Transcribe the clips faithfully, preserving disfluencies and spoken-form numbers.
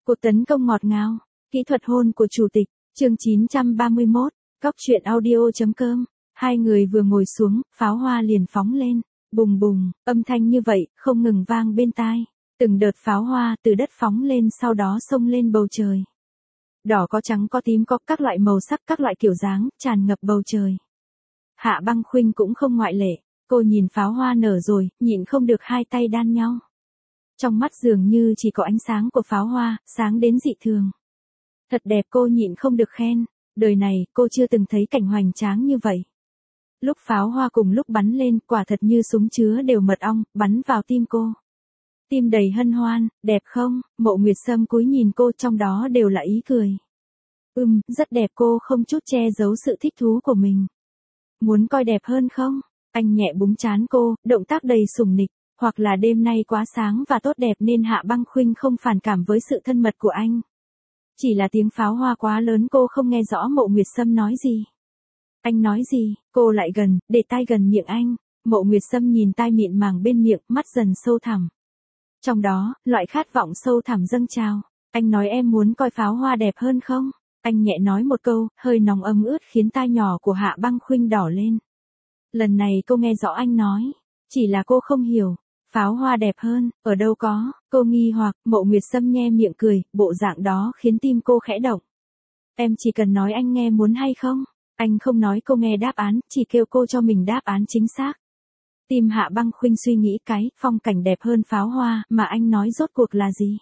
Cuộc tấn công ngọt ngào, kỹ thuật hôn của chủ tịch, chương chín trăm ba mươi mốt, Cóc truyện audio.com. Hai người vừa ngồi xuống, pháo hoa liền phóng lên, bùng bùng, âm thanh như vậy, không ngừng vang bên tai. Từng đợt pháo hoa từ đất phóng lên sau đó xông lên bầu trời. Đỏ có trắng có tím có các loại màu sắc các loại kiểu dáng, tràn ngập bầu trời. Hạ Băng Khuynh cũng không ngoại lệ, cô nhìn pháo hoa nở rồi, nhịn không được hai tay đan nhau. Trong mắt dường như chỉ có ánh sáng của pháo hoa, sáng đến dị thường. Thật đẹp, cô nhịn không được khen, đời này cô chưa từng thấy cảnh hoành tráng như vậy. Lúc pháo hoa cùng lúc bắn lên, quả thật như súng chứa đều mật ong, bắn vào tim cô. Tim đầy hân hoan, đẹp không? Mộ Nguyệt Sâm cúi nhìn cô, trong đó đều là ý cười. Ừm, rất đẹp, cô không chút che giấu sự thích thú của mình. Muốn coi đẹp hơn không? Anh nhẹ búng trán cô, động tác đầy sủng nịch. Hoặc là đêm nay quá sáng và tốt đẹp nên Hạ Băng Khuynh không phản cảm với sự thân mật của anh. Chỉ là tiếng pháo hoa quá lớn cô không nghe rõ Mộ Nguyệt Sâm nói gì. Anh nói gì? Cô lại gần, để tai gần miệng anh. Mộ Nguyệt Sâm nhìn tai mịn màng bên miệng, mắt dần sâu thẳm. Trong đó, loại khát vọng sâu thẳm dâng trào. Anh nói em muốn coi pháo hoa đẹp hơn không? Anh nhẹ nói một câu, hơi nóng ấm ướt khiến tai nhỏ của Hạ Băng Khuynh đỏ lên. Lần này cô nghe rõ anh nói. Chỉ là cô không hiểu. Pháo hoa đẹp hơn, ở đâu có? Cô nghi hoặc, Mộ Nguyệt Sâm nhe miệng cười, bộ dạng đó khiến tim cô khẽ động. Em chỉ cần nói anh nghe muốn hay không? Anh không nói cô nghe đáp án, chỉ kêu cô cho mình đáp án chính xác. Tim Hạ Băng Khuynh suy nghĩ cái, phong cảnh đẹp hơn pháo hoa, mà anh nói rốt cuộc là gì?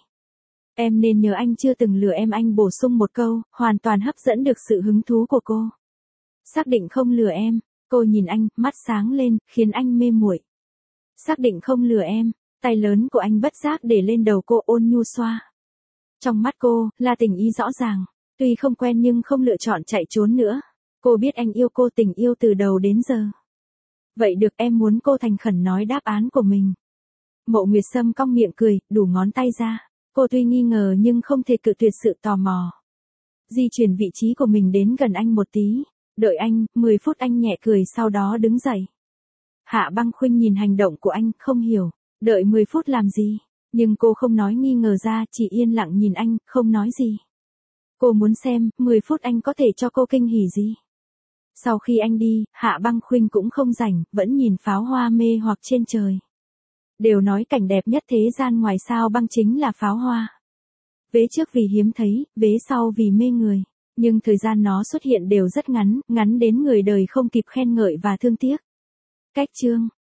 Em nên nhớ anh chưa từng lừa em, anh bổ sung một câu, hoàn toàn hấp dẫn được sự hứng thú của cô. Xác định không lừa em, cô nhìn anh, mắt sáng lên, khiến anh mê muội. Xác định không lừa em, tay lớn của anh bất giác để lên đầu cô ôn nhu xoa. Trong mắt cô, là tình ý rõ ràng, tuy không quen nhưng không lựa chọn chạy trốn nữa. Cô biết anh yêu cô, tình yêu từ đầu đến giờ. Vậy được, em muốn cô thành khẩn nói đáp án của mình. Mộ Nguyệt Sâm cong miệng cười, đủ ngón tay ra. Cô tuy nghi ngờ nhưng không thể cự tuyệt sự tò mò. Di chuyển vị trí của mình đến gần anh một tí. Đợi anh, mười phút, anh nhẹ cười sau đó đứng dậy. Hạ Băng Khuynh nhìn hành động của anh, không hiểu, đợi mười phút làm gì, nhưng cô không nói nghi ngờ ra, chỉ yên lặng nhìn anh, không nói gì. Cô muốn xem, mười phút anh có thể cho cô kinh hỉ gì. Sau khi anh đi, Hạ Băng Khuynh cũng không rảnh, vẫn nhìn pháo hoa mê hoặc trên trời. Đều nói cảnh đẹp nhất thế gian ngoài sao băng chính là pháo hoa. Vế trước vì hiếm thấy, vế sau vì mê người, nhưng thời gian nó xuất hiện đều rất ngắn, ngắn đến người đời không kịp khen ngợi và thương tiếc. Cách chương